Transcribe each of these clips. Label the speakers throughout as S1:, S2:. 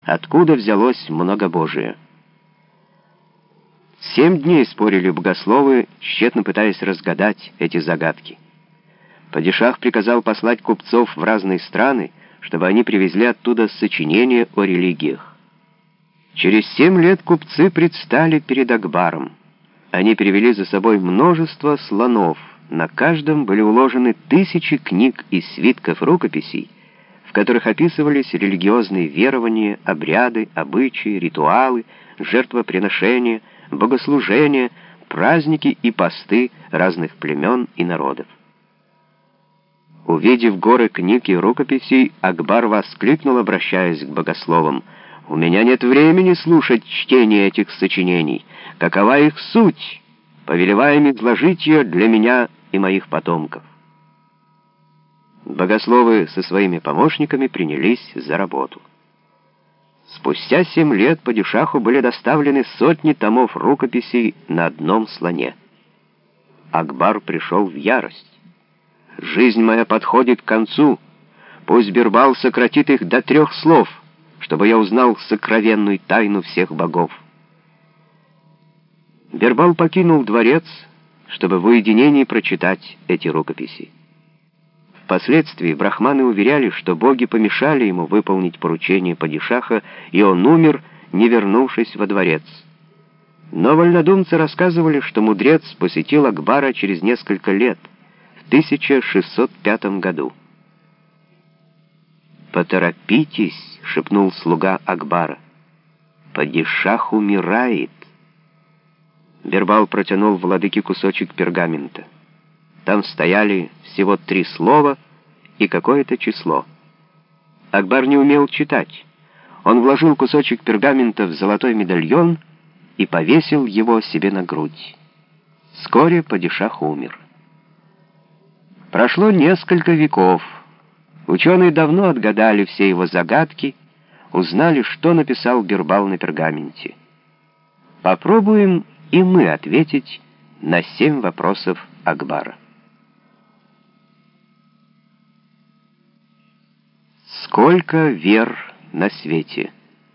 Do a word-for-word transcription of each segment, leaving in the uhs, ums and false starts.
S1: Откуда взялось многобожие? Семь дней спорили богословы, тщетно пытаясь разгадать эти загадки. Падишах приказал послать купцов в разные страны, чтобы они привезли оттуда сочинения о религиях. Через семь лет купцы предстали перед Акбаром. Они привели за собой множество слонов, на каждом были уложены тысячи книг и свитков рукописей, в которых описывались религиозные верования, обряды, обычаи, ритуалы, жертвоприношения, богослужения, праздники и посты разных племен и народов. Увидев горы книг и рукописей, Акбар воскликнул, обращаясь к богословам: «У меня нет времени слушать чтение этих сочинений. Какова их суть? Повелеваем изложить ее для меня и моих потомков». Богословы со своими помощниками принялись за работу. Спустя семь лет Падишаху были доставлены сотни томов рукописей на одном слоне. Акбар пришел в ярость. «Жизнь моя подходит к концу. Пусть Бирбал сократит их до трех слов, чтобы я узнал сокровенную тайну всех богов». Бирбал покинул дворец, чтобы в уединении прочитать эти рукописи. Впоследствии брахманы уверяли, что боги помешали ему выполнить поручение Падишаха, и он умер, не вернувшись во дворец. Но вольнодумцы рассказывали, что мудрец посетил Акбара через несколько лет, в тысяча шестьсот пятом году. «Поторопитесь», — шепнул слуга Акбара, — «Падишах умирает». Бирбал протянул владыке кусочек пергамента. Там стояли всего три слова и какое-то число. Акбар не умел читать. Он вложил кусочек пергамента в золотой медальон и повесил его себе на грудь. Вскоре Падишах умер. Прошло несколько веков. Ученые давно отгадали все его загадки, узнали, что написал Бирбал на пергаменте. Попробуем и мы ответить на семь вопросов Акбара. Сколько вер на свете?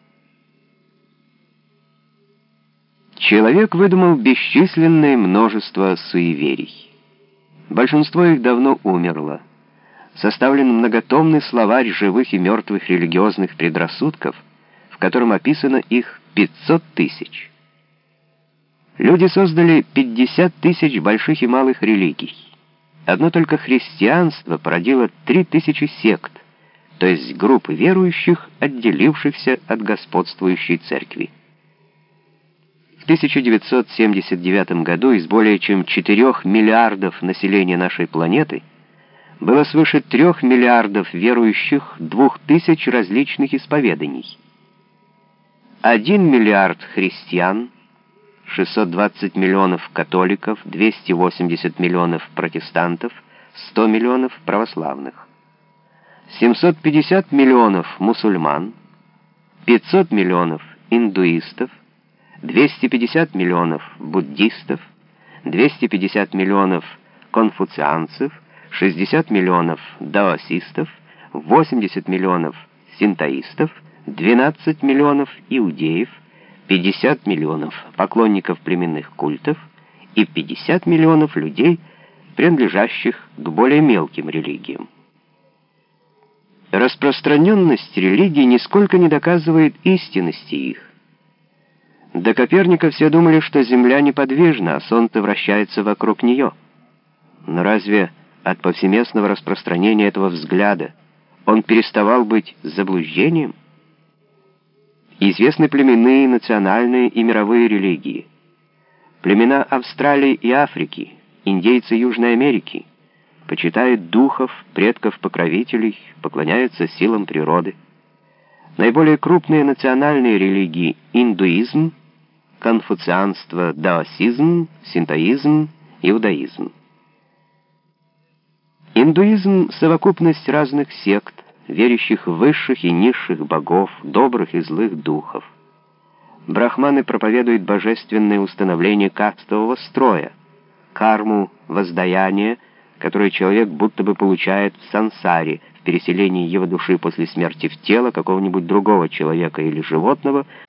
S1: Человек выдумал бесчисленное множество суеверий. Большинство их давно умерло. Составлен многотомный словарь живых и мертвых религиозных предрассудков, в котором описано их пятьсот тысяч. Люди создали пятьдесят тысяч больших и малых религий. Одно только христианство породило три тысячи сект, то есть группы верующих, отделившихся от господствующей церкви. В тысяча девятьсот семьдесят девятом году из более чем четырёх миллиардов населения нашей планеты было свыше трех миллиардов верующих двух тысяч различных исповеданий. Один миллиард христиан, шестьсот двадцать миллионов католиков, двести восемьдесят миллионов протестантов, сто миллионов православных, семьсот пятьдесят миллионов мусульман, пятьсот миллионов индуистов, двести пятьдесят миллионов буддистов, двести пятьдесят миллионов конфуцианцев, шестьдесят миллионов даосистов, восемьдесят миллионов синтоистов, двенадцать миллионов иудеев, пятьдесят миллионов поклонников племенных культов и пятьдесят миллионов людей, принадлежащих к более мелким религиям. Распространенность религии нисколько не доказывает истинности их. До Коперника все думали, что Земля неподвижна, а Солнце вращается вокруг нее. Но разве от повсеместного распространения этого взгляда он переставал быть заблуждением? Известны племенные, национальные и мировые религии. Племена Австралии и Африки, индейцы Южной Америки почитают духов, предков-покровителей, поклоняются силам природы. Наиболее крупные национальные религии — индуизм, конфуцианство, даосизм, синтоизм, иудаизм. Индуизм — совокупность разных сект, верящих в высших и низших богов, добрых и злых духов. Брахманы проповедуют божественное установление кастового строя, карму воздаяние, которое человек будто бы получает в сансаре, в переселении его души после смерти в тело какого-нибудь другого человека или животного,